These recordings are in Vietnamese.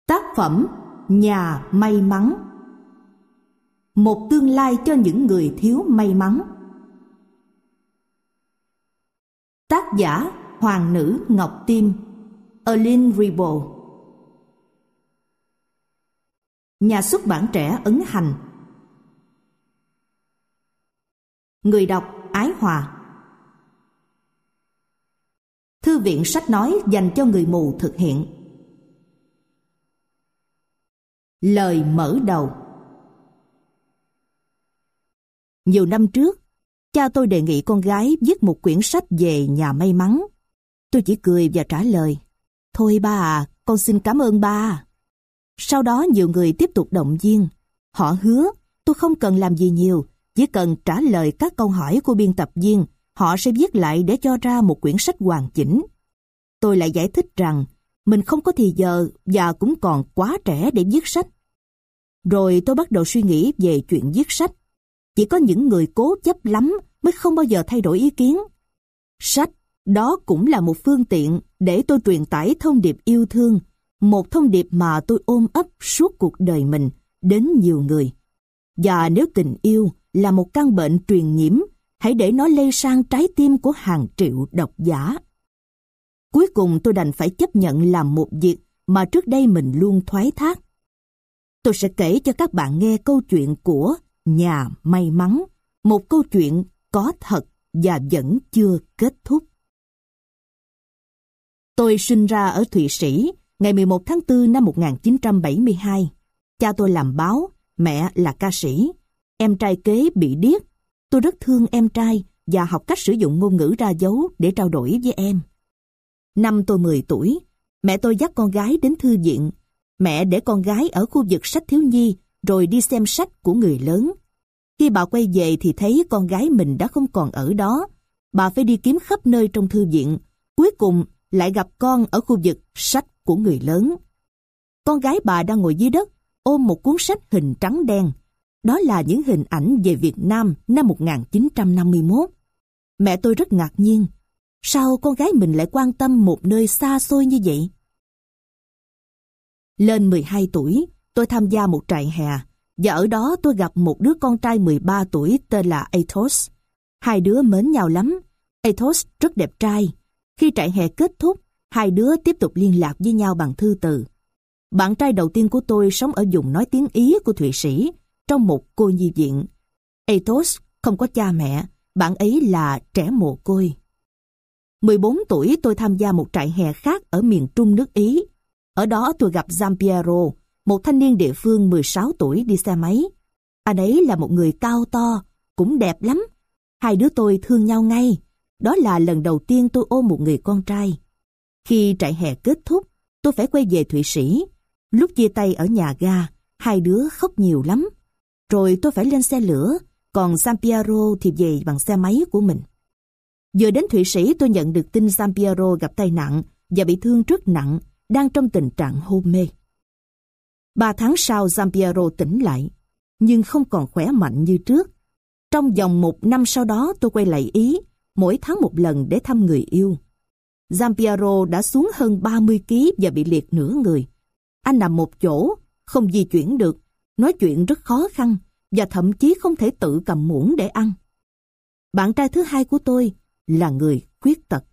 Tác phẩm Nhà may mắn. Một tương lai cho những người thiếu may mắn. Tác giả Hoàng nữ Ngọc Tim, Aline Ribot. Nhà xuất bản Trẻ Ấn Hành. Người đọc Ái Hòa. Thư viện sách nói dành cho người mù thực hiện. Lời mở đầu. Nhiều năm trước, cha tôi đề nghị con gái viết một quyển sách về nhà may mắn. Tôi chỉ cười và trả lời, thôi ba à, con xin cảm ơn ba. Sau đó nhiều người tiếp tục động viên. Họ hứa tôi không cần làm gì nhiều, chỉ cần trả lời các câu hỏi của biên tập viên, họ sẽ viết lại để cho ra một quyển sách hoàn chỉnh. Tôi lại giải thích rằng mình không có thì giờ và cũng còn quá trẻ để viết sách. Rồi tôi bắt đầu suy nghĩ về chuyện viết sách. Chỉ có những người cố chấp lắm mới không bao giờ thay đổi ý kiến. Sách, đó cũng là một phương tiện để tôi truyền tải thông điệp yêu thương, một thông điệp mà tôi ôm ấp suốt cuộc đời mình đến nhiều người. Và nếu tình yêu là một căn bệnh truyền nhiễm, hãy để nó lây sang trái tim của hàng triệu độc giả. Cuối cùng tôi đành phải chấp nhận làm một việc mà trước đây mình luôn thoái thác. Tôi sẽ kể cho các bạn nghe câu chuyện của Nhà may mắn, một câu chuyện có thật và vẫn chưa kết thúc. Tôi sinh ra ở Thụy Sĩ ngày 11 tháng 4 năm 1972. Cha tôi làm báo, mẹ là ca sĩ. Em trai kế bị điếc. Tôi rất thương em trai và học cách sử dụng ngôn ngữ ra dấu để trao đổi với em. Năm tôi 10 tuổi, mẹ tôi dắt con gái đến thư viện. Mẹ để con gái ở khu vực sách thiếu nhi rồi đi xem sách của người lớn. Khi bà quay về thì thấy con gái mình đã không còn ở đó. Bà phải đi kiếm khắp nơi trong thư viện. Cuối cùng lại gặp con ở khu vực sách của người lớn. Con gái bà đang ngồi dưới đất, ôm một cuốn sách hình trắng đen. Đó là những hình ảnh về Việt Nam năm 1951. Mẹ tôi rất ngạc nhiên. Sao con gái mình lại quan tâm một nơi xa xôi như vậy? Lên 12 tuổi, tôi tham gia một trại hè, và ở đó tôi gặp một đứa con trai 13 tuổi tên là Athos. Hai đứa mến nhau lắm. Athos rất đẹp trai. Khi trại hè kết thúc, hai đứa tiếp tục liên lạc với nhau bằng thư từ. Bạn trai đầu tiên của tôi sống ở vùng nói tiếng Ý của Thụy Sĩ, trong một cô nhi viện. Athos không có cha mẹ, bạn ấy là trẻ mồ côi. 14 tuổi tôi tham gia một trại hè khác ở miền Trung nước Ý. Ở đó tôi gặp Giampiero, một thanh niên địa phương 16 tuổi đi xe máy. Anh ấy là một người cao to, cũng đẹp lắm. Hai đứa tôi thương nhau ngay. Đó là lần đầu tiên tôi ôm một người con trai. Khi trại hè kết thúc, tôi phải quay về Thụy Sĩ. Lúc chia tay ở nhà ga, hai đứa khóc nhiều lắm. Rồi tôi phải lên xe lửa, còn Giampiero thì về bằng xe máy của mình. Vừa đến Thụy Sĩ tôi nhận được tin Giampiero gặp tai nạn và bị thương rất nặng, đang trong tình trạng hôn mê. 3 tháng sau Giampiero tỉnh lại, nhưng không còn khỏe mạnh như trước. Trong vòng 1 năm sau đó tôi quay lại Ý, mỗi tháng một lần để thăm người yêu. Giampiero đã xuống hơn 30 kg và bị liệt nửa người. Anh nằm một chỗ, không di chuyển được, nói chuyện rất khó khăn và thậm chí không thể tự cầm muỗng để ăn. Bạn trai thứ hai của tôi là người khuyết tật.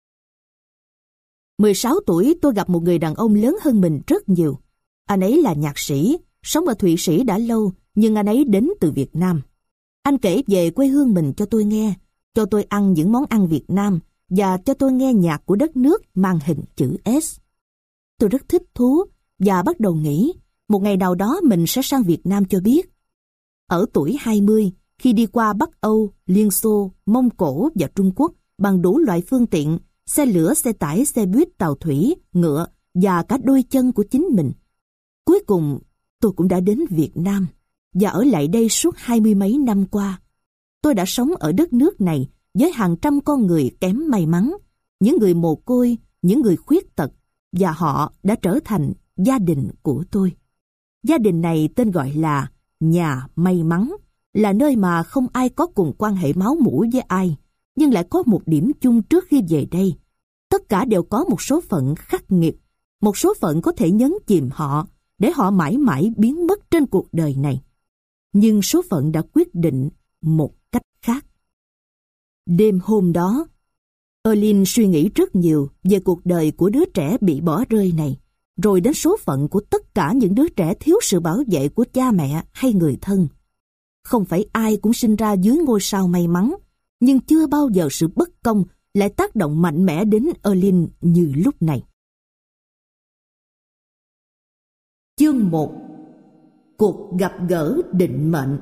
16 tuổi tôi gặp một người đàn ông lớn hơn mình rất nhiều. Anh ấy là nhạc sĩ, sống ở Thụy Sĩ đã lâu, nhưng anh ấy đến từ Việt Nam. Anh kể về quê hương mình cho tôi nghe, cho tôi ăn những món ăn Việt Nam và cho tôi nghe nhạc của đất nước mang hình chữ S. Tôi rất thích thú và bắt đầu nghĩ một ngày nào đó mình sẽ sang Việt Nam cho biết. Ở tuổi 20, khi đi qua Bắc Âu, Liên Xô, Mông Cổ và Trung Quốc bằng đủ loại phương tiện, xe lửa, xe tải, xe buýt, tàu thủy, ngựa và cả đôi chân của chính mình. Cuối cùng, tôi cũng đã đến Việt Nam và ở lại đây suốt 20 mấy năm qua. Tôi đã sống ở đất nước này với hàng trăm con người kém may mắn, những người mồ côi, những người khuyết tật, và họ đã trở thành gia đình của tôi. Gia đình này tên gọi là Nhà may mắn, là nơi mà không ai có cùng quan hệ máu mủ với ai, nhưng lại có một điểm chung trước khi về đây. Tất cả đều có một số phận khắc nghiệt, một số phận có thể nhấn chìm họ, để họ mãi mãi biến mất trên cuộc đời này. Nhưng số phận đã quyết định một cách khác. Đêm hôm đó, Erlyn suy nghĩ rất nhiều về cuộc đời của đứa trẻ bị bỏ rơi này, rồi đến số phận của tất cả những đứa trẻ thiếu sự bảo vệ của cha mẹ hay người thân. Không phải ai cũng sinh ra dưới ngôi sao may mắn, nhưng chưa bao giờ sự bất công lại tác động mạnh mẽ đến Erlyn như lúc này. Chương 1. Cuộc gặp gỡ định mệnh.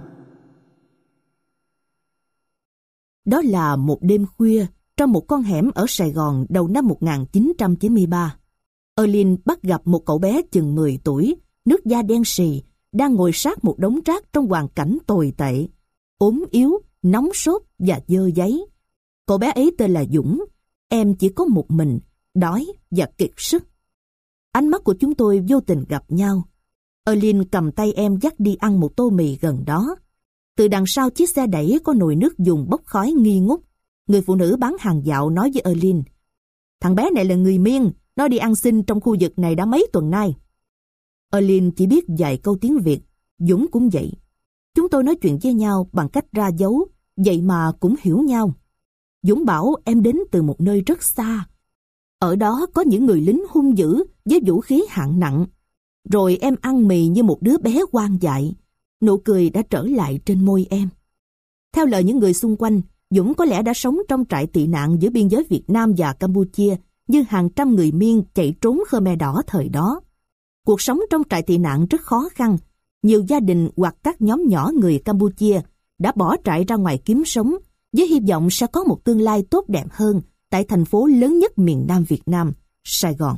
Đó là một đêm khuya trong một con hẻm ở Sài Gòn đầu năm 1993. Erlyn bắt gặp một cậu bé chừng 10 tuổi, nước da đen sì, đang ngồi sát một đống rác trong hoàn cảnh tồi tệ, ốm yếu, nóng sốt và dơ dáy. Cậu bé ấy tên là Dũng. Em chỉ có một mình, đói và kiệt sức. Ánh mắt của chúng tôi vô tình gặp nhau. Erlyn cầm tay em dắt đi ăn một tô mì gần đó. Từ đằng sau chiếc xe đẩy có nồi nước dùng bốc khói nghi ngút. Người phụ nữ bán hàng dạo nói với Erlyn: "Thằng bé này là người Miên, nó đi ăn xin trong khu vực này đã mấy tuần nay." Erlyn chỉ biết vài câu tiếng Việt, Dũng cũng vậy. Chúng tôi nói chuyện với nhau bằng cách ra dấu, vậy mà cũng hiểu nhau. Dũng bảo em đến từ một nơi rất xa. Ở đó có những người lính hung dữ với vũ khí hạng nặng. Rồi em ăn mì như một đứa bé hoang dại. Nụ cười đã trở lại trên môi em. Theo lời những người xung quanh, Dũng có lẽ đã sống trong trại tị nạn giữa biên giới Việt Nam và Campuchia như hàng trăm người Miên chạy trốn Khmer Đỏ thời đó. Cuộc sống trong trại tị nạn rất khó khăn. Nhiều gia đình hoặc các nhóm nhỏ người Campuchia đã bỏ trại ra ngoài kiếm sống với hy vọng sẽ có một tương lai tốt đẹp hơn tại thành phố lớn nhất miền Nam Việt Nam, Sài Gòn.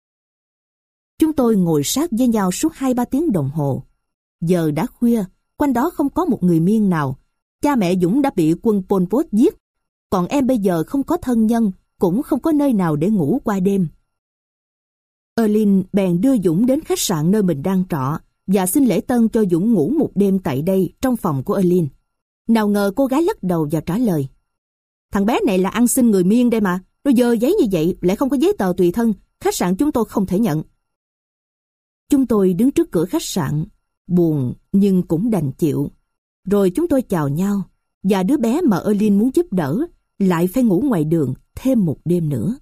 Chúng tôi ngồi sát với nhau suốt 2-3 tiếng đồng hồ. Giờ đã khuya, quanh đó không có một người Miên nào. Cha mẹ Dũng đã bị quân Pol Pot giết, còn em bây giờ không có thân nhân, cũng không có nơi nào để ngủ qua đêm. Erlyn bèn đưa Dũng đến khách sạn nơi mình đang trọ và xin lễ tân cho Dũng ngủ một đêm tại đây trong phòng của Erlyn. Nào ngờ cô gái lắc đầu và trả lời: "Thằng bé này là ăn xin người Miên đây mà, nó dơ giấy như vậy lại không có giấy tờ tùy thân, khách sạn chúng tôi không thể nhận." Chúng tôi đứng trước cửa khách sạn, buồn nhưng cũng đành chịu. Rồi chúng tôi chào nhau, và đứa bé mà Erlyn muốn giúp đỡ lại phải ngủ ngoài đường thêm một đêm nữa.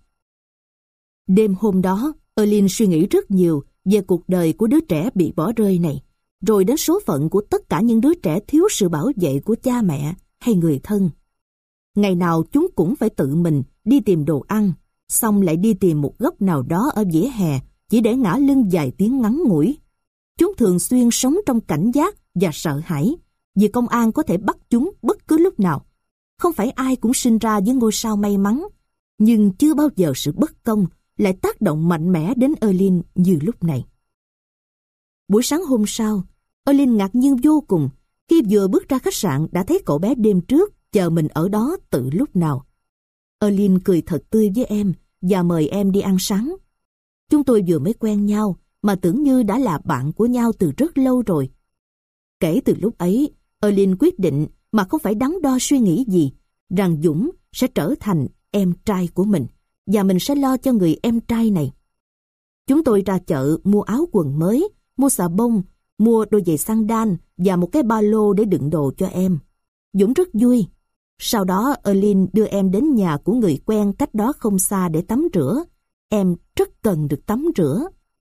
Đêm hôm đó, Erlyn suy nghĩ rất nhiều về cuộc đời của đứa trẻ bị bỏ rơi này, rồi đến số phận của tất cả những đứa trẻ thiếu sự bảo vệ của cha mẹ hay người thân. Ngày nào chúng cũng phải tự mình đi tìm đồ ăn, xong lại đi tìm một góc nào đó ở vỉa hè chỉ để ngả lưng vài tiếng ngắn ngủi. Chúng thường xuyên sống trong cảnh giác và sợ hãi, vì công an có thể bắt chúng bất cứ lúc nào. Không phải ai cũng sinh ra với ngôi sao may mắn, nhưng chưa bao giờ sự bất công lại tác động mạnh mẽ đến Erlyn như lúc này. Buổi sáng hôm sau, Erlyn ngạc nhiên vô cùng khi vừa bước ra khách sạn đã thấy cậu bé đêm trước chờ mình ở đó từ lúc nào. Erlyn cười thật tươi với em và mời em đi ăn sáng. Chúng tôi vừa mới quen nhau mà tưởng như đã là bạn của nhau từ rất lâu rồi. Kể từ lúc ấy, Erlyn quyết định mà không phải đắn đo suy nghĩ gì, rằng Dũng sẽ trở thành em trai của mình và mình sẽ lo cho người em trai này. Chúng tôi ra chợ mua áo quần mới, mua xà bông, mua đôi giày sandal và một cái ba lô để đựng đồ cho em. Dũng rất vui. Sau đó Erlyn đưa em đến nhà của người quen cách đó không xa để tắm rửa. Em rất cần được tắm rửa.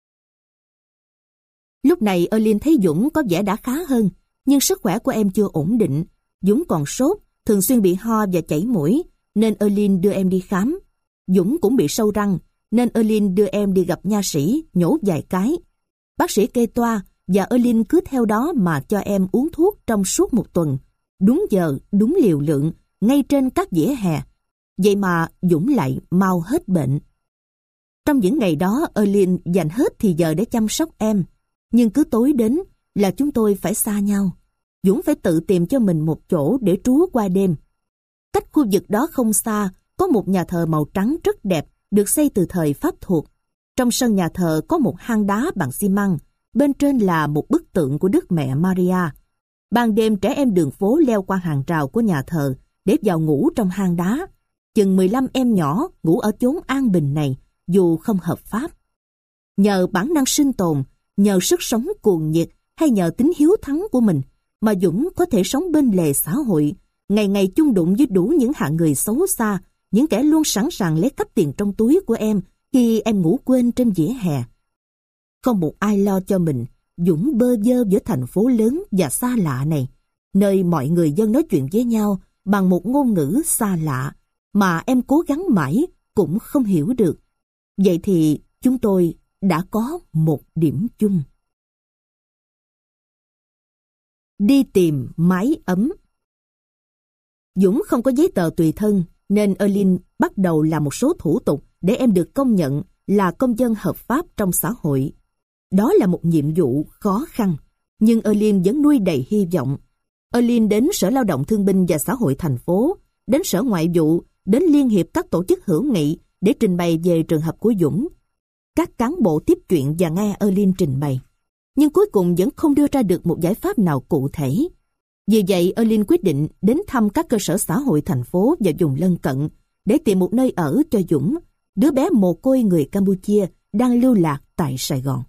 Lúc này Erlyn thấy Dũng có vẻ đã khá hơn, nhưng sức khỏe của em chưa ổn định. Dũng còn sốt, thường xuyên bị ho và chảy mũi, nên Erlyn đưa em đi khám. Dũng cũng bị sâu răng, nên Erlyn đưa em đi gặp nha sĩ, nhổ vài cái. Bác sĩ kê toa và Erlyn cứ theo đó mà cho em uống thuốc trong suốt một tuần. Đúng giờ, đúng liều lượng, ngay trên các vỉa hè. Vậy mà Dũng lại mau hết bệnh. Trong những ngày đó, Erlyn dành hết thì giờ để chăm sóc em. Nhưng cứ tối đến là chúng tôi phải xa nhau. Dũng phải tự tìm cho mình một chỗ để trú qua đêm. Cách khu vực đó không xa, có một nhà thờ màu trắng rất đẹp, được xây từ thời Pháp thuộc. Trong sân nhà thờ có một hang đá bằng xi măng, bên trên là một bức tượng của Đức Mẹ Maria. Ban đêm trẻ em đường phố leo qua hàng rào của nhà thờ để vào ngủ trong hang đá. Chừng 15 em nhỏ ngủ ở chốn an bình này, dù không hợp pháp. nhờ bản năng sinh tồn, nhờ sức sống cuồng nhiệt hay nhờ tính hiếu thắng của mình mà Dũng có thể sống bên lề xã hội, ngày ngày chung đụng với đủ những hạng người xấu xa, những kẻ luôn sẵn sàng lấy cắp tiền trong túi của em khi em ngủ quên trên vỉa hè. Không một ai lo cho mình, Dũng bơ vơ giữa thành phố lớn và xa lạ này, nơi mọi người dân nói chuyện với nhau bằng một ngôn ngữ xa lạ mà em cố gắng mãi cũng không hiểu được. Vậy thì chúng tôi đã có một điểm chung. Đi tìm mái ấm. Dũng không có giấy tờ tùy thân nên Erlyn bắt đầu làm một số thủ tục để em được công nhận là công dân hợp pháp trong xã hội. Đó là một nhiệm vụ khó khăn, nhưng Erlyn vẫn nuôi đầy hy vọng. Erlyn đến Sở Lao động Thương binh và Xã hội thành phố, đến Sở Ngoại vụ, đến Liên hiệp các tổ chức hữu nghị để trình bày về trường hợp của Dũng. Các cán bộ tiếp chuyện và nghe Erlyn trình bày, nhưng cuối cùng vẫn không đưa ra được một giải pháp nào cụ thể. Vì vậy, Erlyn quyết định đến thăm các cơ sở xã hội thành phố và vùng lân cận để tìm một nơi ở cho Dũng, đứa bé mồ côi người Campuchia đang lưu lạc tại Sài Gòn.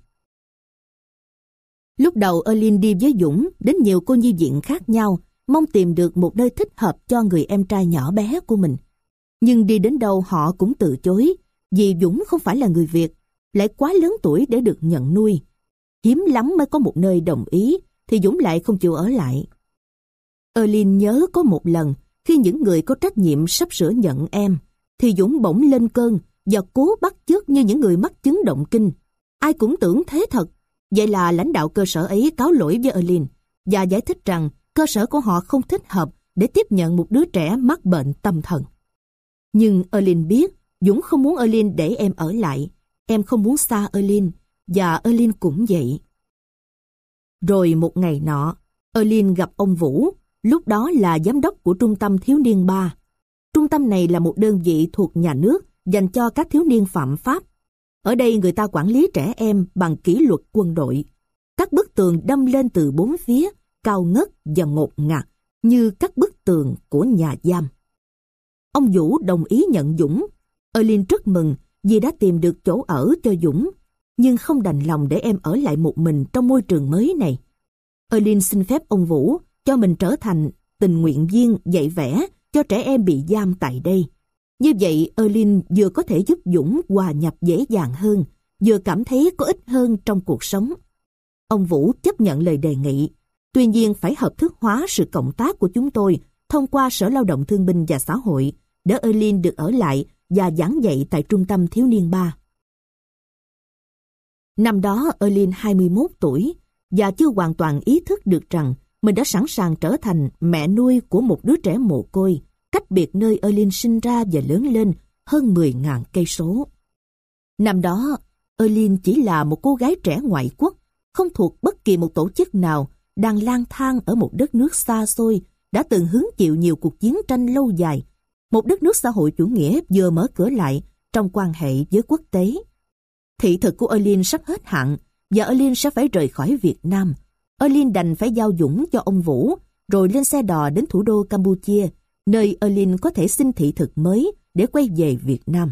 Lúc đầu Erlyn đi với Dũng đến nhiều cô nhi viện khác nhau, mong tìm được một nơi thích hợp cho người em trai nhỏ bé của mình. Nhưng đi đến đâu họ cũng từ chối, vì Dũng không phải là người Việt, lại quá lớn tuổi để được nhận nuôi. Hiếm lắm mới có một nơi đồng ý, thì Dũng lại không chịu ở lại. Erlyn nhớ có một lần, khi những người có trách nhiệm sắp sửa nhận em, thì Dũng bỗng lên cơn và cố bắt chước như những người mắc chứng động kinh. Ai cũng tưởng thế thật. Vậy là lãnh đạo cơ sở ấy cáo lỗi với Erlyn và giải thích rằng cơ sở của họ không thích hợp để tiếp nhận một đứa trẻ mắc bệnh tâm thần. Nhưng Erlyn biết Dũng không muốn Erlyn để em ở lại. Em không muốn xa Erlyn, và Erlyn cũng vậy. Rồi một ngày nọ, Erlyn gặp ông Vũ, lúc đó là giám đốc của Trung tâm Thiếu niên 3. Trung tâm này là một đơn vị thuộc nhà nước dành cho các thiếu niên phạm pháp. Ở đây người ta quản lý trẻ em bằng kỷ luật quân đội. Các bức tường đâm lên từ bốn phía, cao ngất và ngột ngạt như các bức tường của nhà giam. Ông Vũ đồng ý nhận Dũng. Erlyn rất mừng vì đã tìm được chỗ ở cho Dũng, nhưng không đành lòng để em ở lại một mình trong môi trường mới này. Erlyn xin phép ông Vũ cho mình trở thành tình nguyện viên dạy vẽ cho trẻ em bị giam tại đây. Như vậy, Erlyn vừa có thể giúp Dũng hòa nhập dễ dàng hơn, vừa cảm thấy có ích hơn trong cuộc sống. Ông Vũ chấp nhận lời đề nghị, tuy nhiên phải hợp thức hóa sự cộng tác của chúng tôi thông qua Sở Lao động Thương binh và Xã hội để Erlyn được ở lại và giảng dạy tại Trung tâm Thiếu niên 3. Năm đó Erlyn 21 tuổi và chưa hoàn toàn ý thức được rằng mình đã sẵn sàng trở thành mẹ nuôi của một đứa trẻ mồ côi, cách biệt nơi Erlyn sinh ra và lớn lên hơn 10.000 cây số. Năm đó, Erlyn chỉ là một cô gái trẻ ngoại quốc, không thuộc bất kỳ một tổ chức nào, đang lang thang ở một đất nước xa xôi, đã từng hứng chịu nhiều cuộc chiến tranh lâu dài, một đất nước xã hội chủ nghĩa vừa mở cửa lại trong quan hệ với quốc tế. Thị thực của Erlyn sắp hết hạn và Erlyn sẽ phải rời khỏi Việt Nam. Erlyn đành phải giao Dũng cho ông Vũ, rồi lên xe đò đến thủ đô Campuchia, nơi Erlyn có thể xin thị thực mới để quay về Việt Nam.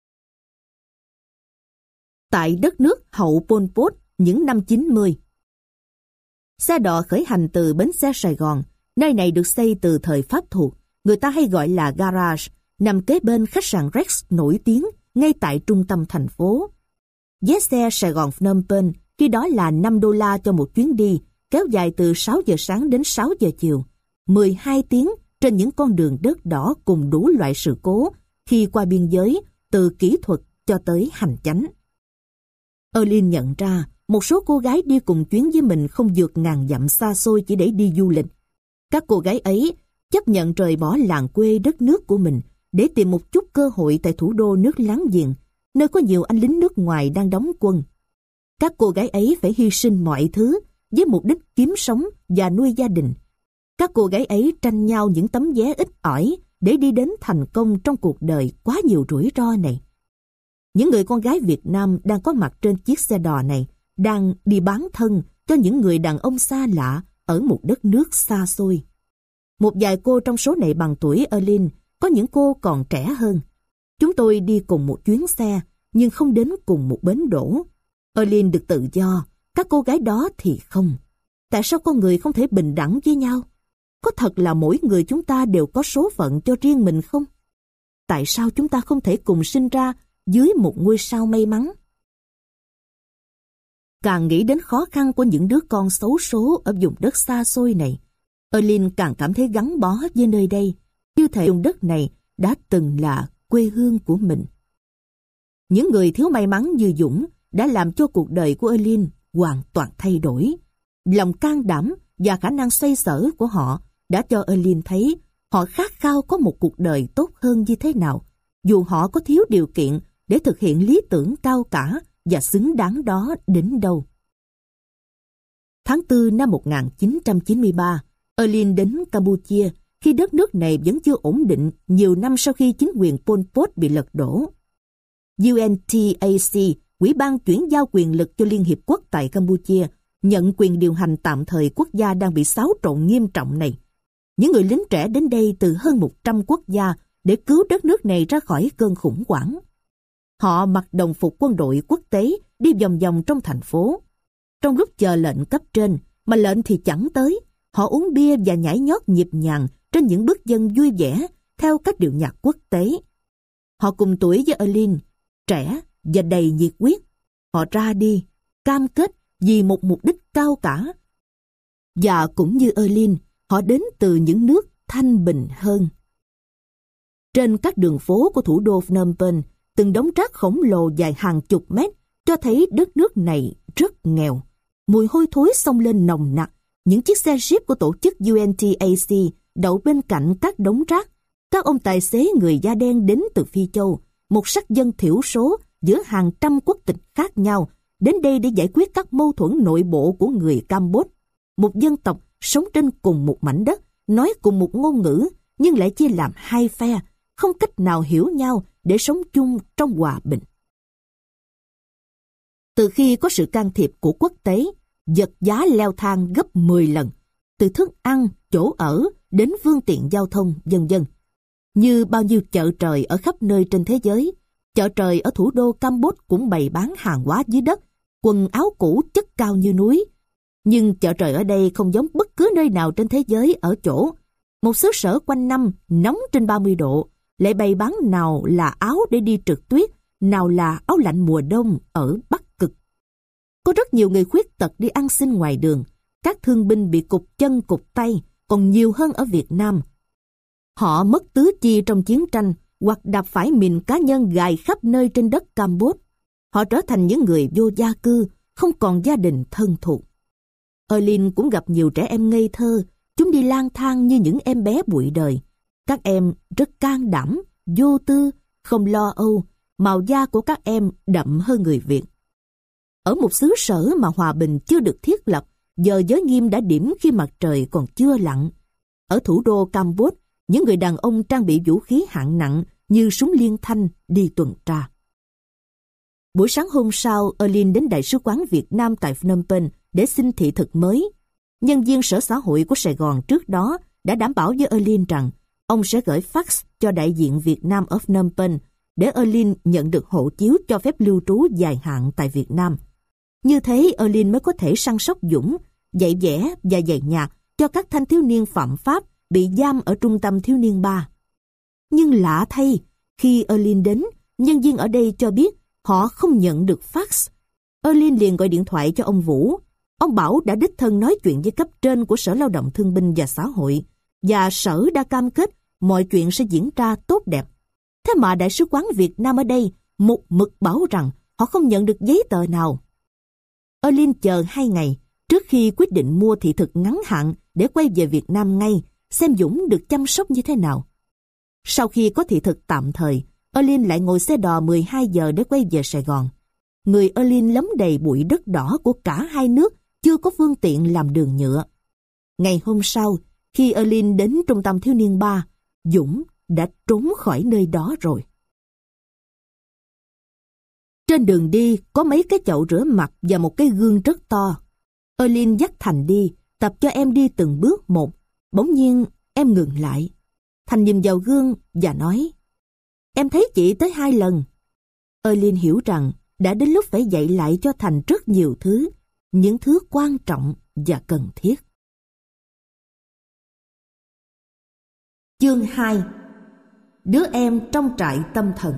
Tại đất nước hậu Pol Pot những năm 90. Xe đò khởi hành từ bến xe Sài Gòn, nơi này được xây từ thời Pháp thuộc, người ta hay gọi là garage, nằm kế bên khách sạn Rex nổi tiếng ngay tại trung tâm thành phố. Vé xe Sài Gòn Phnom Penh khi đó là $5 cho một chuyến đi, kéo dài từ 6 giờ sáng đến 6 giờ chiều, 12 tiếng trên những con đường đất đỏ cùng đủ loại sự cố khi qua biên giới, từ kỹ thuật cho tới hành chánh. Erlyn nhận ra một số cô gái đi cùng chuyến với mình không vượt ngàn dặm xa xôi chỉ để đi du lịch. Các cô gái ấy chấp nhận rời bỏ làng quê đất nước của mình để tìm một chút cơ hội tại thủ đô nước láng giềng, nơi có nhiều anh lính nước ngoài đang đóng quân. Các cô gái ấy phải hy sinh mọi thứ với mục đích kiếm sống và nuôi gia đình. Các cô gái ấy tranh nhau những tấm vé ít ỏi để đi đến thành công trong cuộc đời quá nhiều rủi ro này. Những người con gái Việt Nam đang có mặt trên chiếc xe đò này đang đi bán thân cho những người đàn ông xa lạ ở một đất nước xa xôi. Một vài cô trong số này bằng tuổi Erlyn, có những cô còn trẻ hơn. Chúng tôi đi cùng một chuyến xe, nhưng không đến cùng một bến đỗ. Erlin được tự do, các cô gái đó thì không. Tại sao con người không thể bình đẳng với nhau? Có thật là mỗi người chúng ta đều có số phận cho riêng mình không? Tại sao chúng ta không thể cùng sinh ra dưới một ngôi sao may mắn? Càng nghĩ đến khó khăn của những đứa con xấu số ở vùng đất xa xôi này, Erlin càng cảm thấy gắn bó với nơi đây, như thể vùng đất này đã từng là quê hương của mình. Những người thiếu may mắn như Dũng đã làm cho cuộc đời của Erlin hoàn toàn thay đổi. Lòng can đảm và khả năng xoay sở của họ đã cho Erlin thấy họ khát khao có một cuộc đời tốt hơn như thế nào, dù họ có thiếu điều kiện để thực hiện lý tưởng cao cả và xứng đáng đó đến đâu. Tháng 4 năm 1993, Erlin đến Campuchia khi đất nước này vẫn chưa ổn định nhiều năm sau khi chính quyền Pol Pot bị lật đổ. UNTAC, Ủy ban chuyển giao quyền lực cho Liên Hiệp Quốc tại Campuchia, nhận quyền điều hành tạm thời quốc gia đang bị xáo trộn nghiêm trọng này. Những người lính trẻ đến đây từ hơn 100 quốc gia để cứu đất nước này ra khỏi cơn khủng hoảng. Họ mặc đồng phục quân đội quốc tế đi vòng vòng trong thành phố. Trong lúc chờ lệnh cấp trên, mà lệnh thì chẳng tới, họ uống bia và nhảy nhót nhịp nhàng trên những bước chân vui vẻ theo các điệu nhạc quốc tế. Họ cùng tuổi với Erlin, trẻ và đầy nhiệt huyết. Họ ra đi, cam kết vì một mục đích cao cả. Và cũng như Erlin, họ đến từ những nước thanh bình hơn. Trên các đường phố của thủ đô Phnom Penh, từng đống rác khổng lồ dài hàng chục mét cho thấy đất nước này rất nghèo. Mùi hôi thối xông lên nồng nặc. Những chiếc xe jeep của tổ chức UNTAC đậu bên cạnh các đống rác. Các ông tài xế người da đen đến từ Phi Châu, một sắc dân thiểu số giữa hàng trăm quốc tịch khác nhau, đến đây để giải quyết các mâu thuẫn nội bộ của người Campuchia, một dân tộc sống trên cùng một mảnh đất, nói cùng một ngôn ngữ, nhưng lại chia làm hai phe, không cách nào hiểu nhau để sống chung trong hòa bình. Từ khi có sự can thiệp của quốc tế, vật giá leo thang gấp 10 lần, từ thức ăn, chỗ ở đến phương tiện giao thông, vân vân. Như bao nhiêu chợ trời ở khắp nơi trên thế giới, chợ trời ở thủ đô Campuchia cũng bày bán hàng hóa dưới đất, quần áo cũ chất cao như núi. Nhưng chợ trời ở đây không giống bất cứ nơi nào trên thế giới ở chỗ, một xứ sở quanh năm nóng trên 30 độ, lại bày bán nào là áo để đi trượt tuyết, nào là áo lạnh mùa đông ở Bắc Cực. Có rất nhiều người khuyết tật đi ăn xin ngoài đường, các thương binh bị cụt chân cụt tay, còn nhiều hơn ở Việt Nam. Họ mất tứ chi trong chiến tranh hoặc đạp phải mìn cá nhân gài khắp nơi trên đất Campuchia. Họ trở thành những người vô gia cư, không còn gia đình thân thuộc. Erlin cũng gặp nhiều trẻ em ngây thơ, chúng đi lang thang như những em bé bụi đời. Các em rất can đảm, vô tư, không lo âu, màu da của các em đậm hơn người Việt. Ở một xứ sở mà hòa bình chưa được thiết lập, giờ giới nghiêm đã điểm khi mặt trời còn chưa lặn. Ở thủ đô Campuchia, những người đàn ông trang bị vũ khí hạng nặng như súng liên thanh đi tuần tra. Buổi sáng hôm sau, Erlin đến Đại sứ quán Việt Nam tại Phnom Penh để xin thị thực mới. Nhân viên Sở Xã hội của Sài Gòn trước đó đã đảm bảo với Erlin rằng ông sẽ gửi fax cho đại diện Việt Nam ở Phnom Penh để Erlin nhận được hộ chiếu cho phép lưu trú dài hạn tại Việt Nam. Như thế Erlin mới có thể săn sóc Dũng, dạy vẽ và dạy nhạc cho các thanh thiếu niên phạm pháp bị giam ở trung tâm thiếu niên 3. Nhưng lạ thay, khi Erlin đến, nhân viên ở đây cho biết họ không nhận được fax. Erlin liền gọi điện thoại cho ông Vũ. Ông bảo đã đích thân nói chuyện với cấp trên của Sở Lao động Thương binh và Xã hội, và Sở đã cam kết mọi chuyện sẽ diễn ra tốt đẹp. Thế mà Đại sứ quán Việt Nam ở đây một mực bảo rằng họ không nhận được giấy tờ nào. Erlin chờ 2 ngày trước khi quyết định mua thị thực ngắn hạn để quay về Việt Nam ngay, xem Dũng được chăm sóc như thế nào. Sau khi có thị thực tạm thời, Erlin lại ngồi xe đò 12 giờ để quay về Sài Gòn. Người Erlin lấm đầy bụi đất đỏ của cả hai nước, chưa có phương tiện làm đường nhựa. Ngày hôm sau, khi Erlin đến trung tâm thiếu niên 3, Dũng đã trốn khỏi nơi đó rồi. Trên đường đi có mấy cái chậu rửa mặt và một cái gương rất to. Erlin dắt Thành đi, tập cho em đi từng bước một. Bỗng nhiên em ngừng lại. Thành nhìn vào gương và nói: "Em thấy chị tới 2 lần." Erlin hiểu rằng đã đến lúc phải dạy lại cho Thành rất nhiều thứ, những thứ quan trọng và cần thiết. Chương 2. Đứa em trong trại tâm thần.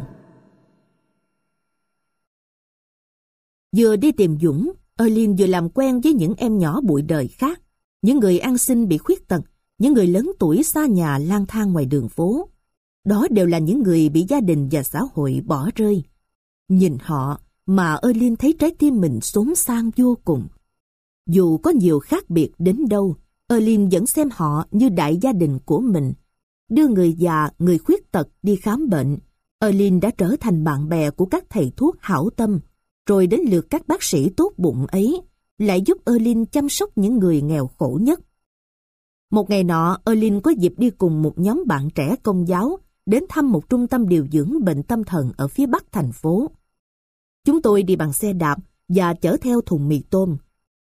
Vừa đi tìm Dũng, Erlyn vừa làm quen với những em nhỏ bụi đời khác, những người ăn xin bị khuyết tật, những người lớn tuổi xa nhà lang thang ngoài đường phố. Đó đều là những người bị gia đình và xã hội bỏ rơi. Nhìn họ mà Erlyn thấy trái tim mình xốn xang vô cùng. Dù có nhiều khác biệt đến đâu, Erlyn vẫn xem họ như đại gia đình của mình. Đưa người già, người khuyết tật đi khám bệnh, Erlyn đã trở thành bạn bè của các thầy thuốc hảo tâm, rồi đến lượt các bác sĩ tốt bụng ấy lại giúp Erlyn chăm sóc những người nghèo khổ nhất. Một ngày nọ, Erlyn có dịp đi cùng một nhóm bạn trẻ Công giáo đến thăm một trung tâm điều dưỡng bệnh tâm thần ở phía bắc thành phố. Chúng tôi đi bằng xe đạp và chở theo thùng mì tôm.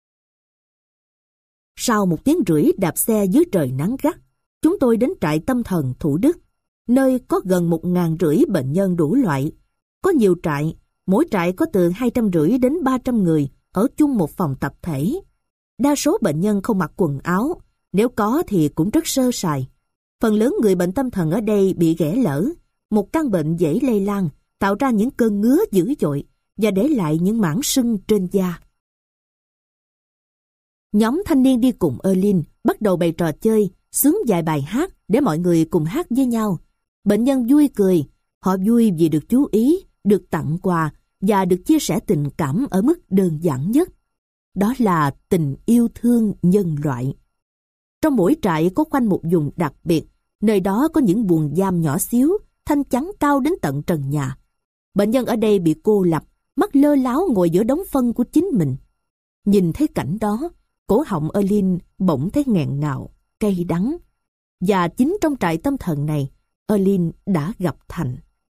Sau 1 tiếng rưỡi đạp xe dưới trời nắng gắt, chúng tôi đến trại tâm thần Thủ Đức, nơi có gần 1.500 bệnh nhân đủ loại. Có nhiều trại, mỗi trại có từ 250 đến 300 người ở chung một phòng tập thể. Đa số bệnh nhân không mặc quần áo, nếu có thì cũng rất sơ sài. Phần lớn người bệnh tâm thần ở đây bị ghẻ lở, một căn bệnh dễ lây lan, tạo ra những cơn ngứa dữ dội và để lại những mảng sưng trên da. Nhóm thanh niên đi cùng Erlyn bắt đầu bày trò chơi, xướng vài bài hát để mọi người cùng hát với nhau. Bệnh nhân vui cười, họ vui vì được chú ý, được tặng quà và được chia sẻ tình cảm ở mức đơn giản nhất. Đó là tình yêu thương nhân loại. Trong mỗi trại có khoanh một vùng đặc biệt, nơi đó có những buồng giam nhỏ xíu, thanh chắn cao đến tận trần nhà. Bệnh nhân ở đây bị cô lập, mắt lơ láo ngồi giữa đống phân của chính mình. Nhìn thấy cảnh đó, cổ họng Erlyn bỗng thấy nghẹn ngào, cay đắng. Và chính trong trại tâm thần này, Erlyn đã gặp Thành.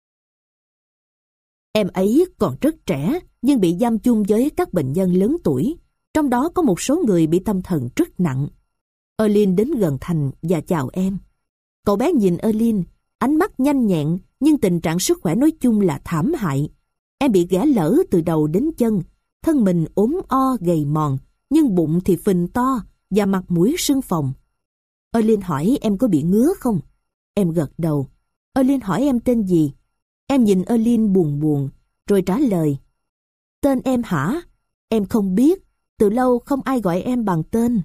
Em ấy còn rất trẻ, nhưng bị giam chung với các bệnh nhân lớn tuổi. Trong đó có một số người bị tâm thần rất nặng. Erlyn đến gần Thành và chào em. Cậu bé nhìn Erlyn, ánh mắt nhanh nhẹn, nhưng tình trạng sức khỏe nói chung là thảm hại. Em bị ghẻ lở từ đầu đến chân, thân mình ốm o gầy mòn, nhưng bụng thì phình to và mặt mũi sưng phồng. Erlyn hỏi em có bị ngứa không? Em gật đầu. Erlyn hỏi em tên gì? Em nhìn Erlyn buồn buồn, rồi trả lời. Tên em hả? Em không biết, từ lâu không ai gọi em bằng tên.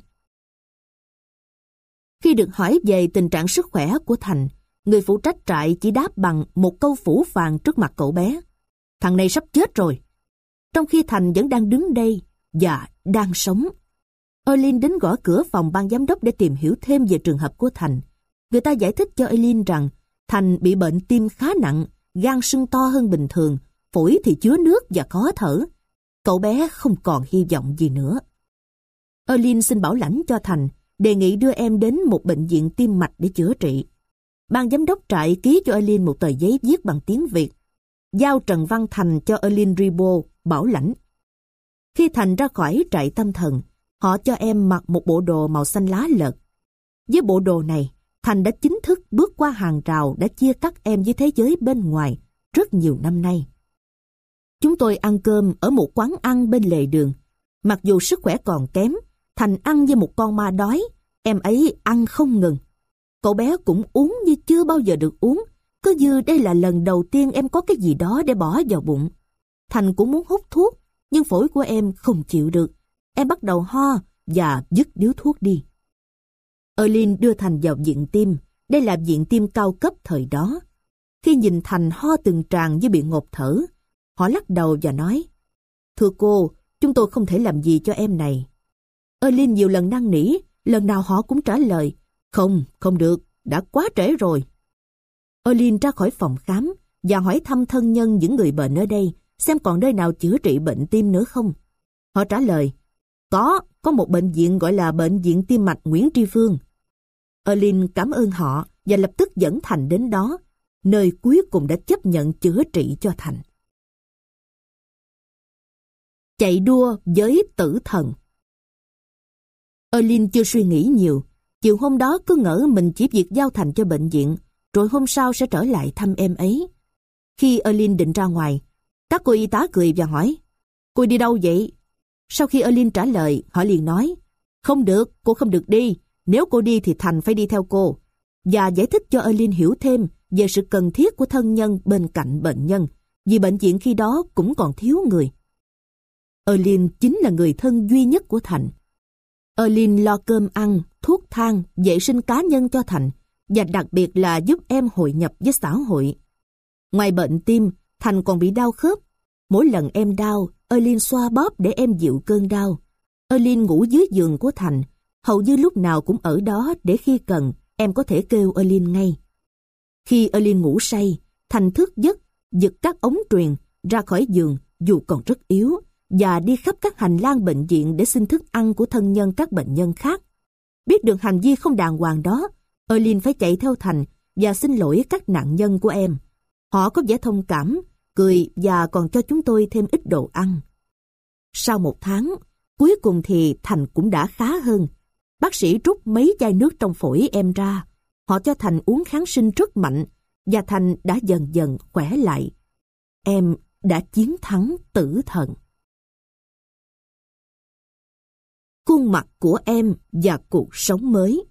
Khi được hỏi về tình trạng sức khỏe của Thành, người phụ trách trại chỉ đáp bằng một câu phũ phàng trước mặt cậu bé. Thằng này sắp chết rồi. Trong khi Thành vẫn đang đứng đây và đang sống. Erlyn đến gõ cửa phòng ban giám đốc để tìm hiểu thêm về trường hợp của Thành. Người ta giải thích cho Erlyn rằng Thành bị bệnh tim khá nặng, gan sưng to hơn bình thường, phổi thì chứa nước và khó thở. Cậu bé không còn hy vọng gì nữa. Erlyn xin bảo lãnh cho Thành, đề nghị đưa em đến một bệnh viện tim mạch để chữa trị. Ban giám đốc trại ký cho Erlyn một tờ giấy viết bằng tiếng Việt, giao Trần Văn Thành cho Erlyn Ribo bảo lãnh. Khi Thành ra khỏi trại tâm thần, họ cho em mặc một bộ đồ màu xanh lá lợt. Với bộ đồ này, Thành đã chính thức bước qua hàng rào đã chia cắt em với thế giới bên ngoài rất nhiều năm nay. Chúng tôi ăn cơm ở một quán ăn bên lề đường. Mặc dù sức khỏe còn kém, Thành ăn như một con ma đói, em ấy ăn không ngừng. Cậu bé cũng uống như chưa bao giờ được uống, cứ như đây là lần đầu tiên em có cái gì đó để bỏ vào bụng. Thành cũng muốn hút thuốc, nhưng phổi của em không chịu được. Em bắt đầu ho và dứt điếu thuốc đi. Erlyn đưa Thành vào viện tim. Đây là viện tim cao cấp thời đó. Khi nhìn Thành ho từng tràng như bị ngộp thở, họ lắc đầu và nói, thưa cô, chúng tôi không thể làm gì cho em này. Erlyn nhiều lần năn nỉ, lần nào họ cũng trả lời, không được, đã quá trễ rồi. Erlyn ra khỏi phòng khám và hỏi thăm thân nhân những người bệnh ở đây, xem còn nơi nào chữa trị bệnh tim nữa không. Họ trả lời, có một bệnh viện gọi là Bệnh viện Tim mạch Nguyễn Tri Phương. Erlyn cảm ơn họ và lập tức dẫn Thành đến đó, nơi cuối cùng đã chấp nhận chữa trị cho Thành. Chạy đua với tử thần. Erlyn chưa suy nghĩ nhiều. Chiều hôm đó cứ ngỡ mình chỉ việc giao Thành cho bệnh viện, rồi hôm sau sẽ trở lại thăm em ấy. Khi Erlyn định ra ngoài, Các cô y tá cười và hỏi, cô đi đâu vậy? Sau khi Erlin trả lời, họ liền nói, không được, cô không được đi. Nếu cô đi thì Thành phải đi theo cô. Và giải thích cho Erlin hiểu thêm về sự cần thiết của thân nhân bên cạnh bệnh nhân, vì bệnh viện khi đó cũng còn thiếu người. Erlin chính là người thân duy nhất của Thành. Erlin lo cơm ăn, thuốc thang, vệ sinh cá nhân cho Thành, và đặc biệt là giúp em hội nhập với xã hội. Ngoài bệnh tim, Thành còn bị đau khớp. Mỗi lần em đau, Erlin xoa bóp để em dịu cơn đau. Erlin ngủ dưới giường của Thành, hầu như lúc nào cũng ở đó để khi cần, em có thể kêu Erlin ngay. Khi Erlin ngủ say, Thành thức giấc, giật các ống truyền ra khỏi giường dù còn rất yếu, và đi khắp các hành lang bệnh viện để xin thức ăn của thân nhân các bệnh nhân khác. Biết được hành vi không đàng hoàng đó, Erlin phải chạy theo Thành và xin lỗi các nạn nhân của em. Họ có vẻ thông cảm, cười và còn cho chúng tôi thêm ít đồ ăn. Sau 1 tháng, cuối cùng thì Thành cũng đã khá hơn. Bác sĩ rút mấy chai nước trong phổi em ra. Họ cho Thành uống kháng sinh rất mạnh và Thành đã dần dần khỏe lại. Em đã chiến thắng tử thần. Khuôn mặt của em và cuộc sống mới.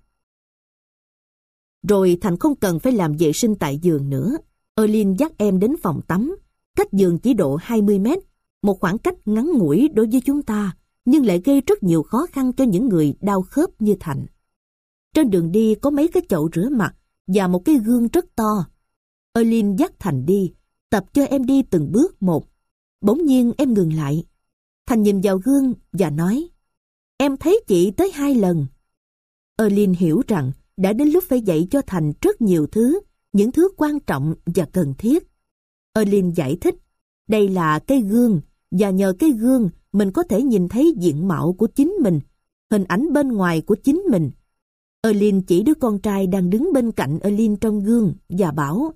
Rồi Thành không cần phải làm vệ sinh tại giường nữa. Erlin dắt em đến phòng tắm, cách giường chỉ độ 20 mét, một khoảng cách ngắn ngủi đối với chúng ta, nhưng lại gây rất nhiều khó khăn cho những người đau khớp như Thành. Trên đường đi có mấy cái chậu rửa mặt và một cái gương rất to. Erlin dắt Thành đi, tập cho em đi từng bước một. Bỗng nhiên em ngừng lại. Thành nhìn vào gương và nói, em thấy chị tới 2 lần. Erlin hiểu rằng đã đến lúc phải dạy cho Thành rất nhiều thứ, những thứ quan trọng và cần thiết. Erlin giải thích, đây là cái gương, và nhờ cái gương mình có thể nhìn thấy diện mạo của chính mình, hình ảnh bên ngoài của chính mình. Erlin chỉ đứa con trai đang đứng bên cạnh Erlin trong gương và bảo,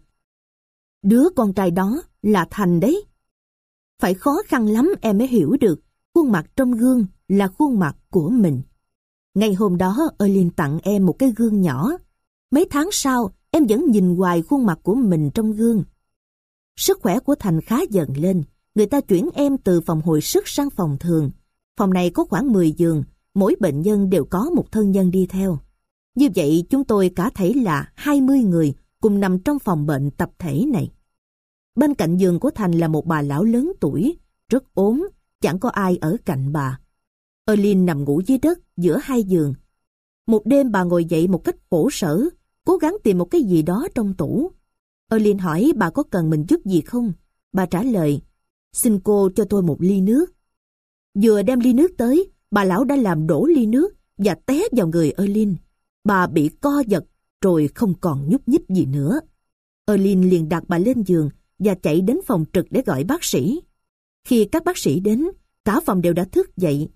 đứa con trai đó là Thành đấy. Phải khó khăn lắm em mới hiểu được khuôn mặt trong gương là khuôn mặt của mình. Ngày hôm đó Erlin tặng em một cái gương nhỏ. Mấy tháng sau em vẫn nhìn hoài khuôn mặt của mình trong gương. Sức khỏe của Thành khá dần lên. Người ta chuyển em từ phòng hồi sức sang phòng thường. Phòng này có khoảng 10 giường, mỗi bệnh nhân đều có một thân nhân đi theo. Như vậy chúng tôi cả thảy là 20 người cùng nằm trong phòng bệnh tập thể này. Bên cạnh giường của Thành là một bà lão lớn tuổi, rất ốm, chẳng có ai ở cạnh bà. Erlin nằm ngủ dưới đất giữa 2 giường. Một đêm bà ngồi dậy một cách khổ sở, cố gắng tìm một cái gì đó trong tủ. Erlin hỏi bà có cần mình giúp gì không? Bà trả lời, xin cô cho tôi một ly nước. Vừa đem ly nước tới, bà lão đã làm đổ ly nước và té vào người Erlin. Bà bị co giật rồi không còn nhúc nhích gì nữa. Erlin liền đặt bà lên giường và chạy đến phòng trực để gọi bác sĩ. Khi các bác sĩ đến, cả phòng đều đã thức dậy.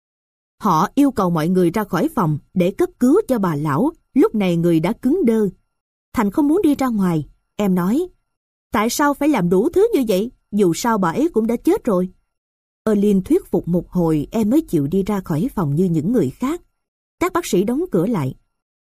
Họ yêu cầu mọi người ra khỏi phòng để cấp cứu cho bà lão, lúc này người đã cứng đơ. Thành không muốn đi ra ngoài. Em nói, tại sao phải làm đủ thứ như vậy, dù sao bà ấy cũng đã chết rồi. Erlin thuyết phục một hồi em mới chịu đi ra khỏi phòng như những người khác. Các bác sĩ đóng cửa lại.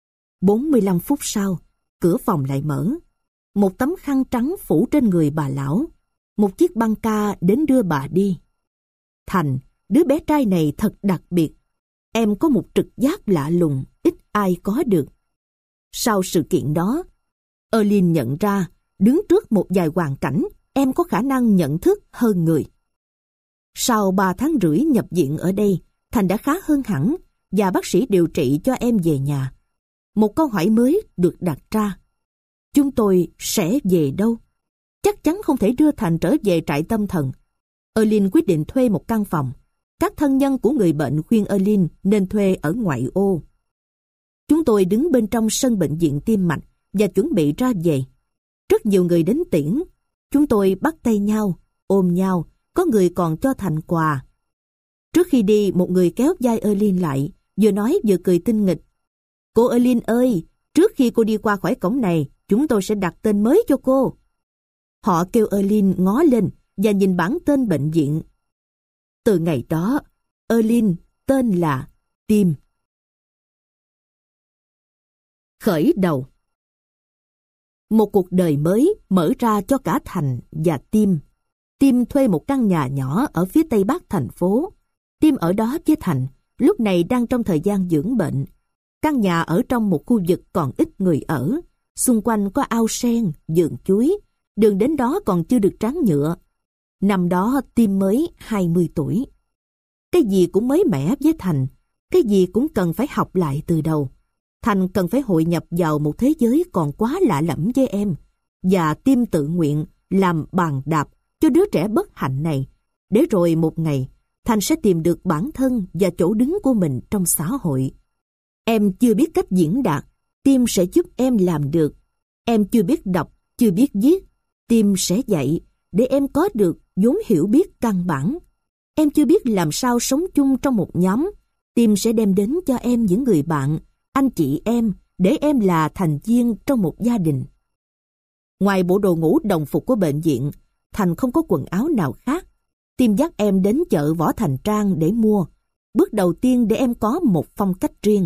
45 phút sau, cửa phòng lại mở. Một tấm khăn trắng phủ trên người bà lão. Một chiếc băng ca đến đưa bà đi. Thành, đứa bé trai này thật đặc biệt. Em có một trực giác lạ lùng, ít ai có được. Sau sự kiện đó, Erlin nhận ra, đứng trước một vài hoàn cảnh, em có khả năng nhận thức hơn người. Sau 3 tháng rưỡi nhập viện ở đây, Thành đã khá hơn hẳn và bác sĩ điều trị cho em về nhà. Một câu hỏi mới được đặt ra. Chúng tôi sẽ về đâu? Chắc chắn không thể đưa Thành trở về trại tâm thần. Erlin quyết định thuê một căn phòng. Các thân nhân của người bệnh khuyên Erlin nên thuê ở ngoại ô. Chúng tôi đứng bên trong sân bệnh viện tim mạch và chuẩn bị ra về. Rất nhiều người đến tiễn. Chúng tôi bắt tay nhau, ôm nhau, có người còn cho Thành quà. Trước khi đi, một người kéo vai Erlin lại, vừa nói vừa cười tinh nghịch. Cô Erlin ơi, trước khi cô đi qua khỏi cổng này, chúng tôi sẽ đặt tên mới cho cô. Họ kêu Erlin ngó lên và nhìn bảng tên bệnh viện. Từ ngày đó, Erlin tên là Tim. Khởi đầu. Một cuộc đời mới mở ra cho cả Thành và Tim. Tim thuê một căn nhà nhỏ ở phía tây bắc thành phố. Tim ở đó với Thành, lúc này đang trong thời gian dưỡng bệnh. Căn nhà ở trong một khu vực còn ít người ở. Xung quanh có ao sen, vườn chuối. Đường đến đó còn chưa được tráng nhựa. Năm đó Tim mới 20 tuổi. Cái gì cũng mới mẻ với Thành. Cái gì cũng cần phải học lại từ đầu. Thành cần phải hội nhập vào một thế giới còn quá lạ lẫm với em. Và Tim tự nguyện làm bàn đạp cho đứa trẻ bất hạnh này. Để rồi một ngày, Thành sẽ tìm được bản thân và chỗ đứng của mình trong xã hội. Em chưa biết cách diễn đạt, Tim sẽ giúp em làm được. Em chưa biết đọc, chưa biết viết, Tim sẽ dạy để em có được vốn hiểu biết căn bản. Em chưa biết làm sao sống chung trong một nhóm, Tim sẽ đem đến cho em những người bạn, anh chị em, để em là thành viên trong một gia đình. Ngoài bộ đồ ngủ đồng phục của bệnh viện, Thành không có quần áo nào khác. Tim dắt em đến chợ Võ Thành Trang để mua. Bước đầu tiên để em có một phong cách riêng.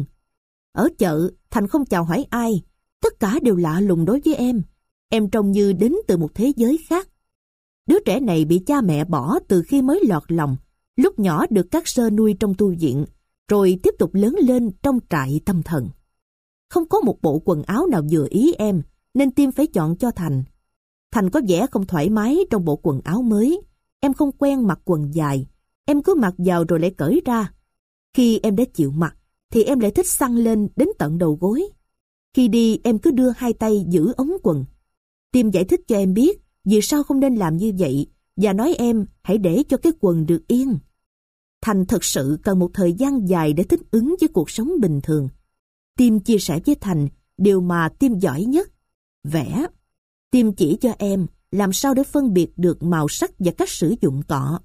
Ở chợ, Thành không chào hỏi ai. Tất cả đều lạ lùng đối với em. Em trông như đến từ một thế giới khác. Đứa trẻ này bị cha mẹ bỏ từ khi mới lọt lòng. Lúc nhỏ được các sơ nuôi trong tu viện, rồi tiếp tục lớn lên trong trại tâm thần. Không có một bộ quần áo nào vừa ý em, nên Tim phải chọn cho Thành. Thành có vẻ không thoải mái trong bộ quần áo mới. Em không quen mặc quần dài. Em cứ mặc vào rồi lại cởi ra. Khi em đã chịu mặc, thì em lại thích xăng lên đến tận đầu gối. Khi đi, em cứ đưa hai tay giữ ống quần. Tim giải thích cho em biết vì sao không nên làm như vậy, và nói em hãy để cho cái quần được yên. Thành thật sự cần một thời gian dài để thích ứng với cuộc sống bình thường. Tim chia sẻ với Thành điều mà Tim giỏi nhất: vẽ. Tim chỉ cho em làm sao để phân biệt được màu sắc và cách sử dụng cọ.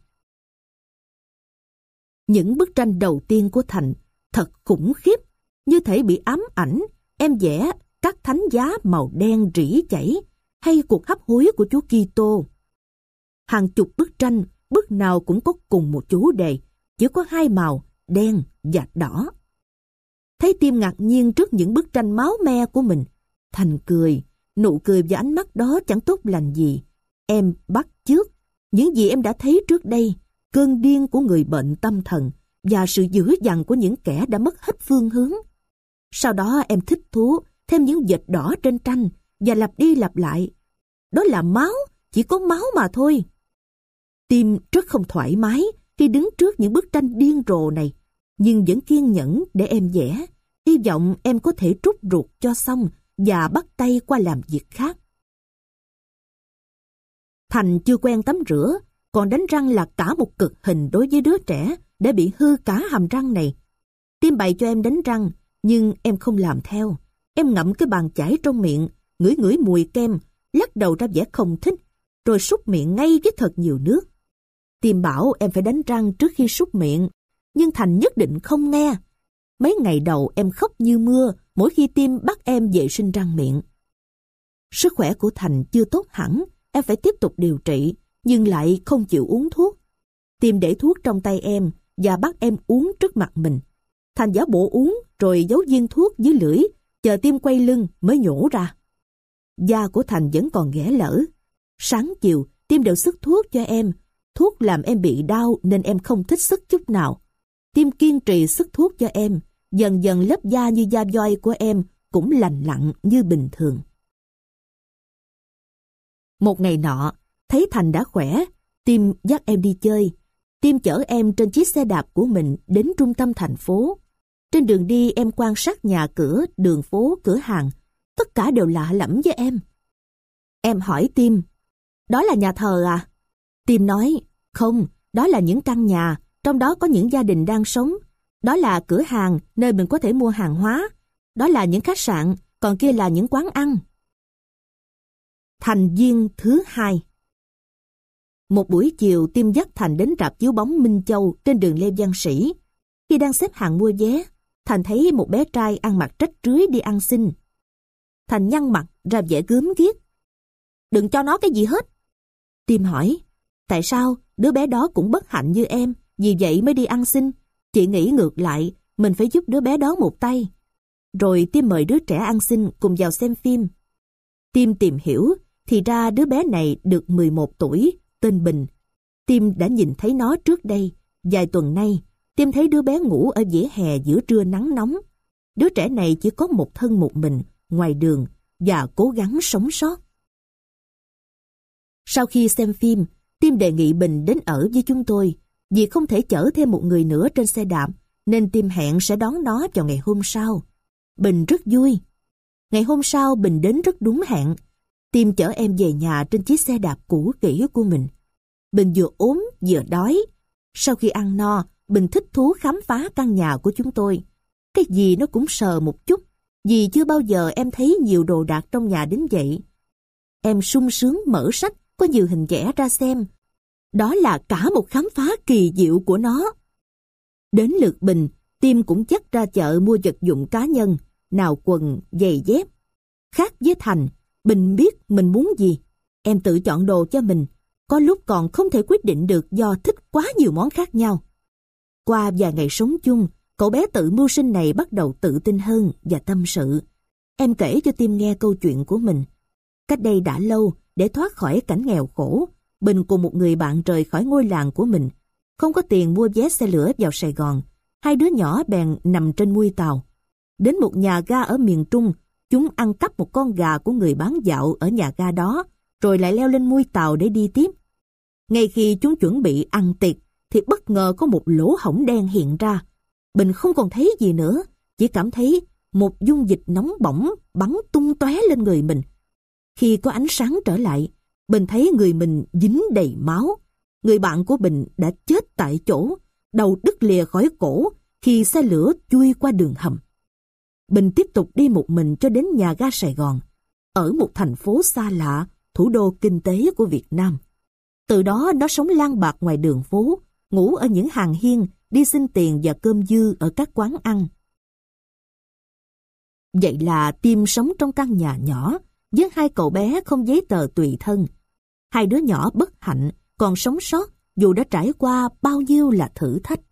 Những bức tranh đầu tiên của Thành thật khủng khiếp, như thể bị ám ảnh. Em vẽ các thánh giá màu đen rỉ chảy, hay cuộc hấp hối của Chúa Kitô. Hàng chục bức tranh, bức nào cũng có cùng một chủ đề, chỉ có hai màu, đen và đỏ. Thấy Tim ngạc nhiên trước những bức tranh máu me của mình, Thành cười. Nụ cười và ánh mắt đó chẳng tốt lành gì. Em bắt chước những gì em đã thấy trước đây, cơn điên của người bệnh tâm thần và sự dữ dằn của những kẻ đã mất hết phương hướng. Sau đó em thích thú thêm những vệt đỏ trên tranh và lặp đi lặp lại. Đó là máu, chỉ có máu mà thôi. Tim rất không thoải mái khi đứng trước những bức tranh điên rồ này, nhưng vẫn kiên nhẫn để em vẽ. Hy vọng em có thể trút ruột cho xong và bắt tay qua làm việc khác. Thành chưa quen tắm rửa, còn đánh răng là cả một cực hình đối với đứa trẻ để bị hư cả hàm răng này. Tim bày cho em đánh răng, nhưng em không làm theo. Em ngậm cái bàn chải trong miệng, ngửi ngửi mùi kem, lắc đầu ra vẻ không thích, rồi súc miệng ngay với thật nhiều nước. Tim bảo em phải đánh răng trước khi súc miệng, nhưng Thành nhất định không nghe. Mấy ngày đầu em khóc như mưa mỗi khi Tim bắt em vệ sinh răng miệng. Sức khỏe của Thành chưa tốt hẳn, em phải tiếp tục điều trị, nhưng lại không chịu uống thuốc. Tim để thuốc trong tay em và bắt em uống trước mặt mình. Thành giả bộ uống rồi giấu viên thuốc dưới lưỡi, chờ Tim quay lưng mới nhổ ra. Da của Thành vẫn còn ghẻ lở. Sáng chiều Tim đều sức thuốc cho em. Thuốc làm em bị đau nên em không thích sức chút nào. Tim kiên trì sức thuốc cho em. Dần dần lớp da như da voi của em cũng lành lặn như bình thường. Một ngày nọ, thấy Thành đã khỏe, Tim dắt em đi chơi. Tim chở em trên chiếc xe đạp của mình đến trung tâm thành phố. Trên đường đi em quan sát nhà cửa, đường phố, cửa hàng. Tất cả đều lạ lẫm với em. Em hỏi Tim, đó là nhà thờ à? Tim nói, không, đó là những căn nhà, trong đó có những gia đình đang sống. Đó là cửa hàng, nơi mình có thể mua hàng hóa. Đó là những khách sạn, còn kia là những quán ăn. Thành viên thứ 2. Một buổi chiều, Tim dắt Thành đến rạp chiếu bóng Minh Châu trên đường Lê Văn Sĩ. Khi đang xếp hàng mua vé, Thành thấy một bé trai ăn mặc rách rưới đi ăn xin. Thành nhăn mặt ra vẻ gớm ghiếc. Đừng cho nó cái gì hết. Tim hỏi, tại sao đứa bé đó cũng bất hạnh như em, vì vậy mới đi ăn xin? Chị nghĩ ngược lại, mình phải giúp đứa bé đó một tay. Rồi Tim mời đứa trẻ ăn xin cùng vào xem phim. Tim tìm hiểu, thì ra đứa bé này được 11 tuổi, tên Bình, Tim đã nhìn thấy nó trước đây. Vài tuần nay, Tim thấy đứa bé ngủ ở vỉa hè giữa trưa nắng nóng. Đứa trẻ này chỉ có một thân một mình ngoài đường và cố gắng sống sót. Sau khi xem phim, Tim đề nghị Bình đến ở với chúng tôi. Vì không thể chở thêm một người nữa trên xe đạp, nên Tim hẹn sẽ đón nó vào ngày hôm sau. Bình rất vui. Ngày hôm sau Bình đến rất đúng hẹn. Tim chở em về nhà trên chiếc xe đạp cũ kỹ của mình. Bình vừa ốm vừa đói. Sau khi ăn no, Bình thích thú khám phá căn nhà của chúng tôi. Cái gì nó cũng sờ một chút, vì chưa bao giờ em thấy nhiều đồ đạc trong nhà đến vậy. Em sung sướng mở sách có nhiều hình vẽ ra xem. Đó là cả một khám phá kỳ diệu của nó. Đến lượt Bình, Tim cũng dắt ra chợ mua vật dụng cá nhân, nào quần, giày dép. Khác với Thành, Bình biết mình muốn gì. Em tự chọn đồ cho mình, có lúc còn không thể quyết định được do thích quá nhiều món khác nhau. Qua vài ngày sống chung, cậu bé tự mưu sinh này bắt đầu tự tin hơn và tâm sự. Em kể cho Tim nghe câu chuyện của mình. Cách đây đã lâu, để thoát khỏi cảnh nghèo khổ, Bình cùng một người bạn rời khỏi ngôi làng của mình. Không có tiền mua vé xe lửa vào Sài Gòn, hai đứa nhỏ bèn nằm trên mui tàu. Đến một nhà ga ở miền Trung, chúng ăn cắp một con gà của người bán dạo ở nhà ga đó, rồi lại leo lên mui tàu để đi tiếp. Ngay khi chúng chuẩn bị ăn tiệc, thì bất ngờ có một lỗ hổng đen hiện ra. Bình không còn thấy gì nữa, chỉ cảm thấy một dung dịch nóng bỏng bắn tung tóe lên người mình. Khi có ánh sáng trở lại, Bình thấy người mình dính đầy máu. Người bạn của Bình đã chết tại chỗ, đầu đứt lìa khỏi cổ khi xe lửa chui qua đường hầm. Bình tiếp tục đi một mình cho đến nhà ga Sài Gòn, ở một thành phố xa lạ, thủ đô kinh tế của Việt Nam. Từ đó nó sống lang bạc ngoài đường phố, ngủ ở những hàng hiên, đi xin tiền và cơm dư ở các quán ăn. Vậy là Tim sống trong căn nhà nhỏ với hai cậu bé không giấy tờ tùy thân. Hai đứa nhỏ bất hạnh còn sống sót dù đã trải qua bao nhiêu là thử thách.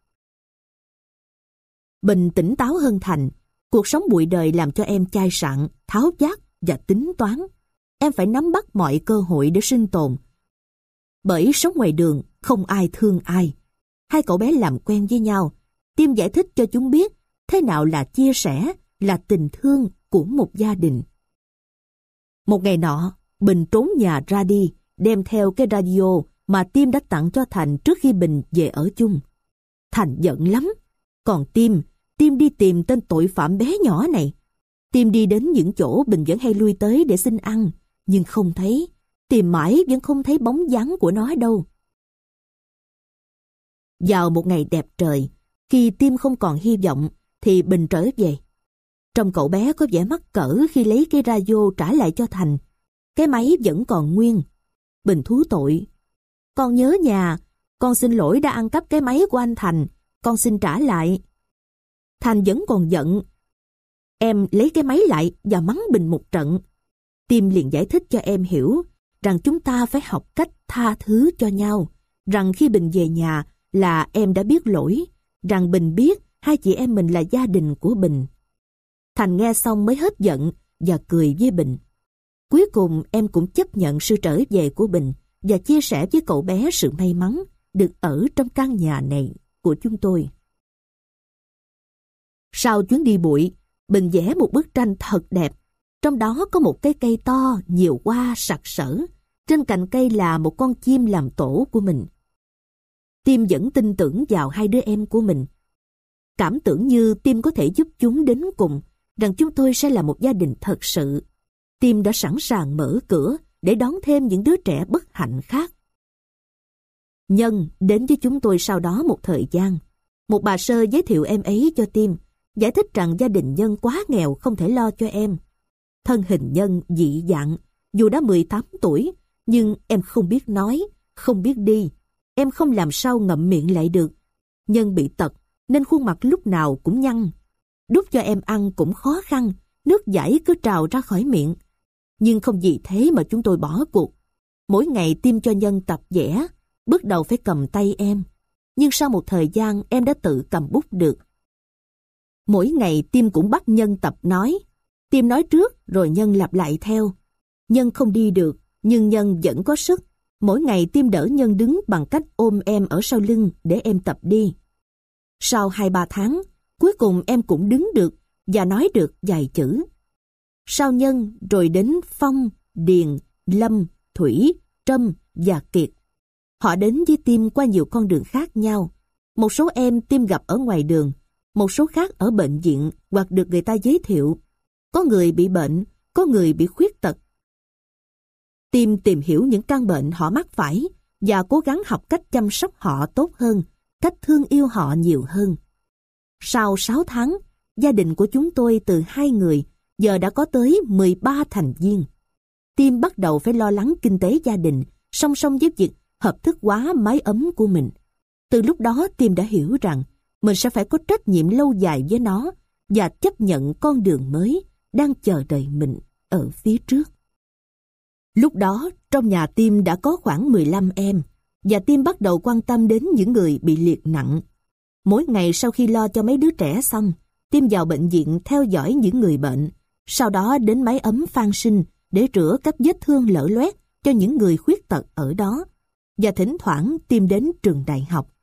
Bình tỉnh táo hơn Thành. Cuộc sống bụi đời làm cho em chai sạn, tháo vát và tính toán. Em phải nắm bắt mọi cơ hội để sinh tồn. Bởi sống ngoài đường không ai thương ai. Hai cậu bé làm quen với nhau. Tim giải thích cho chúng biết thế nào là chia sẻ, là tình thương của một gia đình. Một ngày nọ, Bình trốn nhà ra đi, đem theo cái radio mà Tim đã tặng cho Thành trước khi Bình về ở chung. Thành giận lắm. Còn Tim đi tìm tên tội phạm bé nhỏ này. Tim đi đến những chỗ Bình vẫn hay lui tới để xin ăn, nhưng không thấy. Tìm mãi vẫn không thấy bóng dáng của nó đâu. Vào một ngày đẹp trời, khi Tim không còn hy vọng, thì Bình trở về. Trông cậu bé có vẻ mắc cỡ khi lấy cái radio trả lại cho Thành. Cái máy vẫn còn nguyên. Bình thú tội. Con nhớ nhà, con xin lỗi đã ăn cắp cái máy của anh Thành, con xin trả lại. Thành vẫn còn giận. Em lấy cái máy lại và mắng Bình một trận. Tim liền giải thích cho em hiểu rằng chúng ta phải học cách tha thứ cho nhau, rằng khi Bình về nhà là em đã biết lỗi, rằng Bình biết hai chị em mình là gia đình của Bình. Thành nghe xong mới hết giận và cười với Bình. Cuối cùng em cũng chấp nhận sự trở về của Bình và chia sẻ với cậu bé sự may mắn được ở trong căn nhà này của chúng tôi. Sau chuyến đi bụi, Bình vẽ một bức tranh thật đẹp. Trong đó có một cái cây to, nhiều hoa sặc sỡ. Trên cành cây là một con chim làm tổ của mình. Tim vẫn tin tưởng vào hai đứa em của mình. Cảm tưởng như Tim có thể giúp chúng đến cùng, rằng chúng tôi sẽ là một gia đình thật sự. Tim đã sẵn sàng mở cửa để đón thêm những đứa trẻ bất hạnh khác. Nhân đến với chúng tôi sau đó một thời gian. Một bà sơ giới thiệu em ấy cho Tim, giải thích rằng gia đình Nhân quá nghèo không thể lo cho em. Thân hình Nhân dị dạng, dù đã 18 tuổi, nhưng em không biết nói, không biết đi. Em không làm sao ngậm miệng lại được. Nhân bị tật, nên khuôn mặt lúc nào cũng nhăn. Đút cho em ăn cũng khó khăn, nước dãi cứ trào ra khỏi miệng. Nhưng không vì thế mà chúng tôi bỏ cuộc. Mỗi ngày Tim cho Nhân tập vẽ, bước đầu phải cầm tay em. Nhưng sau một thời gian em đã tự cầm bút được. Mỗi ngày Tim cũng bắt Nhân tập nói. Tim nói trước rồi Nhân lặp lại theo. Nhân không đi được, nhưng Nhân vẫn có sức. Mỗi ngày Tim đỡ Nhân đứng bằng cách ôm em ở sau lưng để em tập đi. Sau 2-3 tháng, cuối cùng em cũng đứng được và nói được vài chữ. Sau Nhân rồi đến Phong, Điền, Lâm, Thủy, Trâm và Kiệt. Họ đến với Tim qua nhiều con đường khác nhau. Một số em Tim gặp ở ngoài đường, một số khác ở bệnh viện hoặc được người ta giới thiệu. Có người bị bệnh, có người bị khuyết tật. Tim tìm hiểu những căn bệnh họ mắc phải và cố gắng học cách chăm sóc họ tốt hơn, cách thương yêu họ nhiều hơn. Sau 6 tháng, gia đình của chúng tôi từ 2 người giờ đã có tới 13 thành viên. Tim bắt đầu phải lo lắng kinh tế gia đình, song song với việc hợp thức hóa mái ấm của mình. Từ lúc đó Tim đã hiểu rằng mình sẽ phải có trách nhiệm lâu dài với nó và chấp nhận con đường mới đang chờ đợi mình ở phía trước. Lúc đó, trong nhà Tim đã có khoảng 15 em, và Tim bắt đầu quan tâm đến những người bị liệt nặng. Mỗi ngày sau khi lo cho mấy đứa trẻ xong, Tim vào bệnh viện theo dõi những người bệnh, sau đó đến mái ấm Phan Sinh để rửa các vết thương lở loét cho những người khuyết tật ở đó. Và thỉnh thoảng Tim đến trường đại học,